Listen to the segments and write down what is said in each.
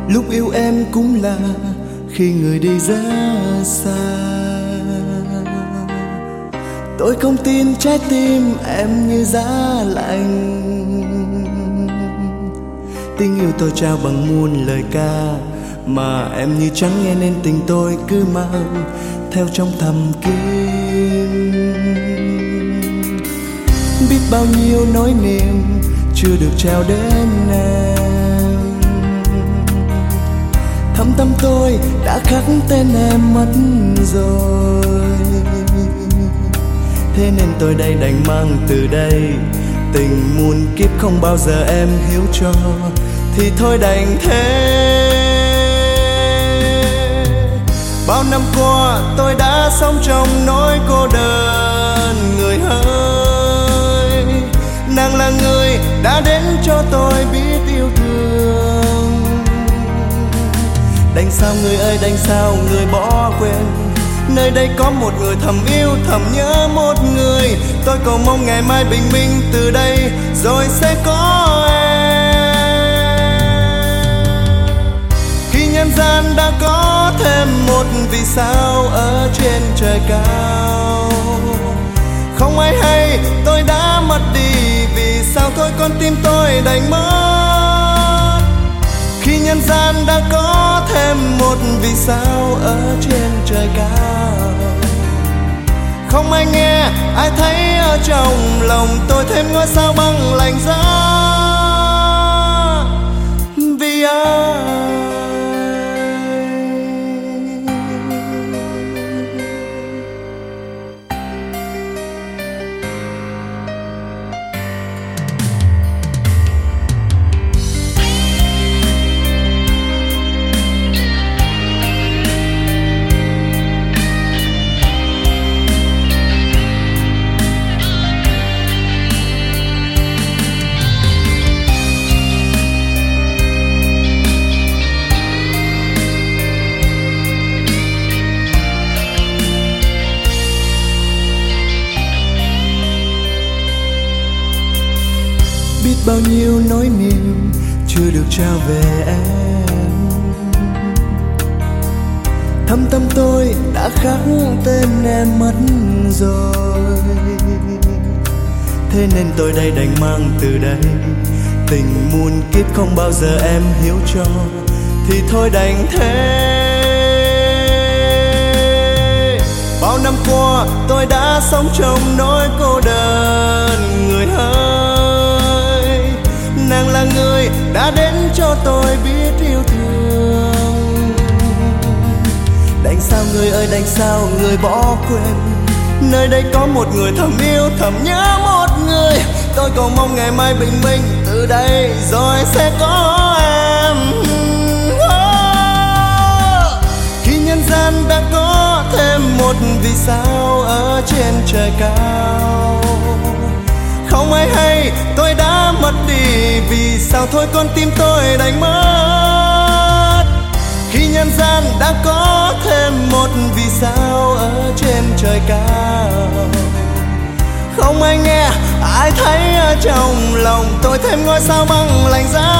Lúc yêu em cũng là khi người đi rất xa. Tôi không tin trái tim em như giá lạnh. Tình yêu tôi trao bằng muôn lời ca, mà em như chẳng nghe nên tình tôi cứ mang theo trong thầm kín. Biết bao nhiêu nỗi niềm chưa được trao đến em. Thâm tâm tôi đã khắc tên em mất rồi. Thế nên tôi đây đành mang từ đây tình muôn kiếp không bao giờ em hiểu cho, thì thôi đành thế. Bao năm qua tôi đã sống trong nỗi cô đơn. Người ơi, nàng là người đã đến cho tôi biết yêu thương. Đành sao người ơi, đành sao người bỏ quên. Nơi đây có một người thầm yêu, thầm nhớ một người. Tôi cầu mong ngày mai bình minh từ đây rồi sẽ có em. Khi nhân gian đã có thêm một vì sao ở trên trời cao, không ai hay tôi đã mất đi. Vì sao thôi con tim tôi đành mất. Khi nhân gian đã có thêm một vì sao ở trên trời cao, không ai nghe, ai thấy ở trong lòng tôi thêm ngôi sao băng lạnh giá. Vì ai biết bao nhiêu nỗi niềm chưa được trao về em. Thâm tâm tôi đã khắc tên em mất rồi. Thế nên tôi đây đành mang từ đây tình muôn kiếp không bao giờ em hiểu cho, thì thôi đành thế. Bao năm qua tôi đã sống trong nỗi cô đơn. Người ơi, nàng là người đã đến cho tôi biết yêu thương. Đành sao người ơi, đành sao người bỏ quên. Nơi đây có một người thầm yêu, thầm nhớ một người. Tôi cầu mong ngày mai bình minh từ đây rồi sẽ có em. Khi nhân gian đã có thêm một vì sao ở trên trời cao, không ai hay tôi đã mất đi. Vì sao thôi con tim tôi đành mất. Khi nhân gian đã có thêm một vì sao ở trên trời cao, không ai nghe, ai thấy ở trong lòng tôi thêm ngôi sao băng lạnh giá.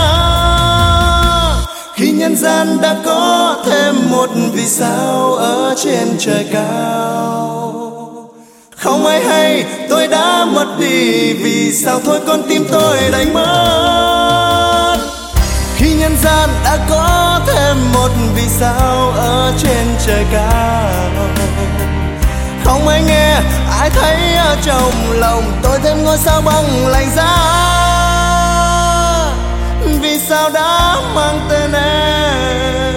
Khi nhân gian đã có thêm một vì sao ở trên trời cao, không ai hay tôi đã mất đi. Vì sao thôi con tim tôi đành mất. Khi nhân gian đã có thêm một vì sao ở trên trời cao, không ai nghe, ai thấy ở trong lòng tôi thêm ngôi sao băng lạnh giá. Vì sao đã mang tên em.